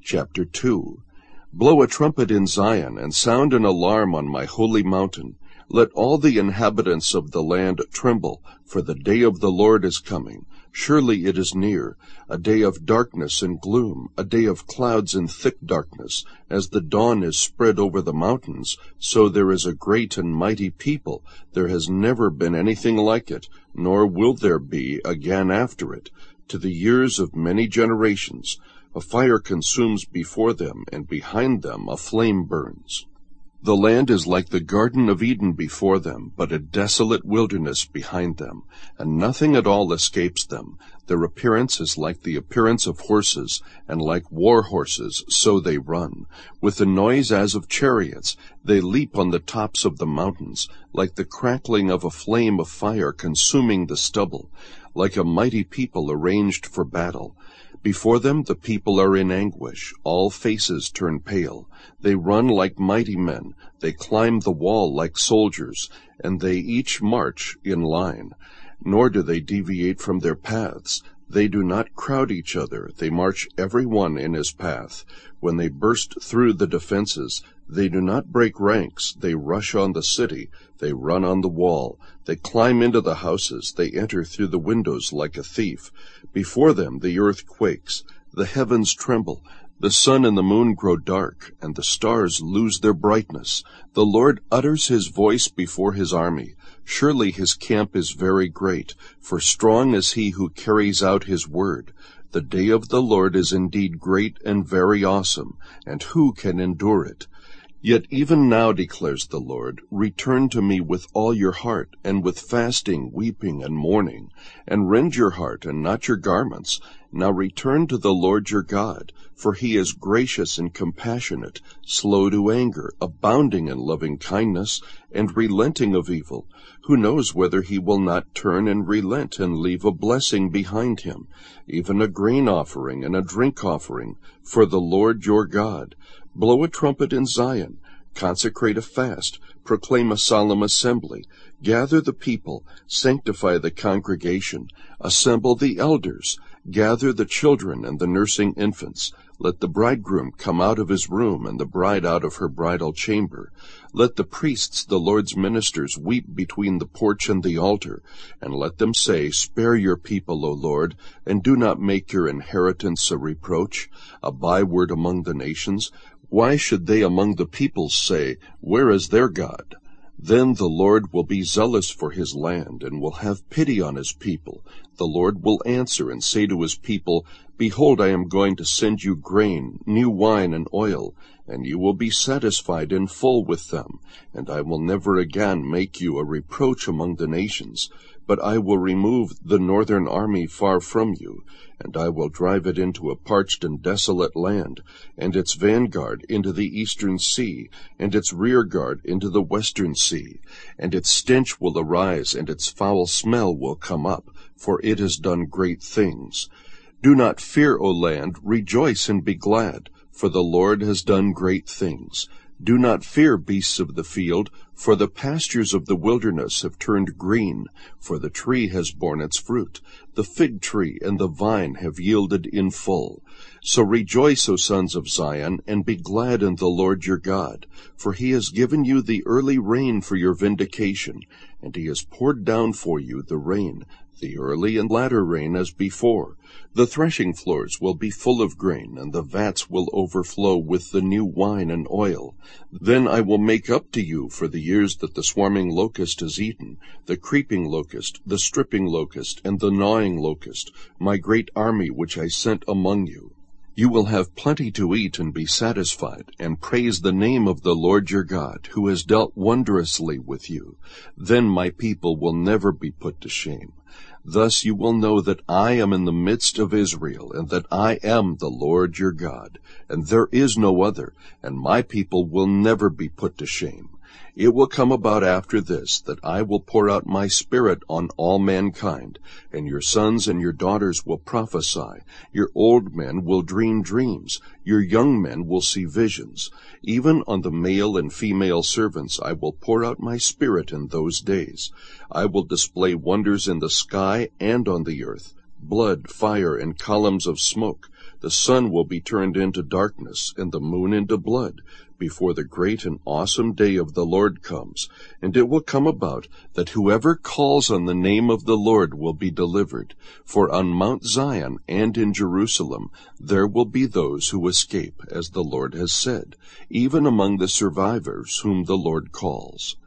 Chapter 2. Blow a trumpet in Zion, and sound an alarm on my holy mountain. Let all the inhabitants of the land tremble, for the day of the Lord is coming. Surely it is near, a day of darkness and gloom, a day of clouds and thick darkness. As the dawn is spread over the mountains, so there is a great and mighty people. There has never been anything like it, nor will there be again after it, to the years of many generations. A fire consumes before them, and behind them a flame burns. The land is like the Garden of Eden before them, but a desolate wilderness behind them, and nothing at all escapes them. Their appearance is like the appearance of horses, and like war horses, so they run. With a noise as of chariots, they leap on the tops of the mountains, like the crackling of a flame of fire consuming the stubble, like a mighty people arranged for battle. Before them the people are in anguish, all faces turn pale. They run like mighty men, they climb the wall like soldiers, and they each march in line. Nor do they deviate from their paths. They do not crowd each other, they march every one in his path. When they burst through the defenses, they do not break ranks, they rush on the city, they run on the wall, they climb into the houses, they enter through the windows like a thief. Before them the earth quakes, the heavens tremble, the sun and the moon grow dark, and the stars lose their brightness. The Lord utters his voice before his army. Surely his camp is very great, for strong is he who carries out his word. The day of the Lord is indeed great and very awesome, and who can endure it? Yet even now, declares the Lord, return to me with all your heart, and with fasting, weeping, and mourning, and rend your heart and not your garments. Now return to the Lord your God, for he is gracious and compassionate, slow to anger, abounding in loving kindness, and relenting of evil. Who knows whether he will not turn and relent and leave a blessing behind him, even a grain offering and a drink offering, for the Lord your God. Blow a trumpet in Zion, consecrate a fast, proclaim a solemn assembly, gather the people, sanctify the congregation, assemble the elders, gather the children and the nursing infants. Let the bridegroom come out of his room, and the bride out of her bridal chamber. Let the priests, the Lord's ministers, weep between the porch and the altar, and let them say, Spare your people, O Lord, and do not make your inheritance a reproach, a byword among the nations. Why should they among the peoples say, Where is their God? Then the Lord will be zealous for his land, and will have pity on his people. The Lord will answer and say to his people, Behold, I am going to send you grain, new wine, and oil, and you will be satisfied in full with them. And I will never again make you a reproach among the nations, but I will remove the northern army far from you, and I will drive it into a parched and desolate land, and its vanguard into the eastern sea, and its rear guard into the western sea. And its stench will arise, and its foul smell will come up, for it has done great things. Do not fear, O land, rejoice and be glad, for the Lord has done great things. Do not fear, beasts of the field, for the pastures of the wilderness have turned green, for the tree has borne its fruit. The fig tree and the vine have yielded in full. So rejoice, O sons of Zion, and be glad in the Lord your God, for he has given you the early rain for your vindication, and he has poured down for you the rain, the early and latter rain as before. The threshing floors will be full of grain, and the vats will overflow with the new wine and oil. Then I will make up to you for the years that the swarming locust has eaten, the creeping locust, the stripping locust, and the gnawing locust, my great army which I sent among you. You will have plenty to eat and be satisfied, and praise the name of the Lord your God, who has dealt wondrously with you. Then my people will never be put to shame. Thus you will know that I am in the midst of Israel, and that I am the Lord your God, and there is no other, and my people will never be put to shame. It will come about after this that I will pour out my Spirit on all mankind, and your sons and your daughters will prophesy, your old men will dream dreams, your young men will see visions. Even on the male and female servants I will pour out my Spirit in those days. I will display wonders in the sky and on the earth, blood, fire, and columns of smoke. The sun will be turned into darkness, and the moon into blood, before the great and awesome day of the Lord comes. And it will come about that whoever calls on the name of the Lord will be delivered. For on Mount Zion and in Jerusalem there will be those who escape, as the Lord has said, even among the survivors whom the Lord calls.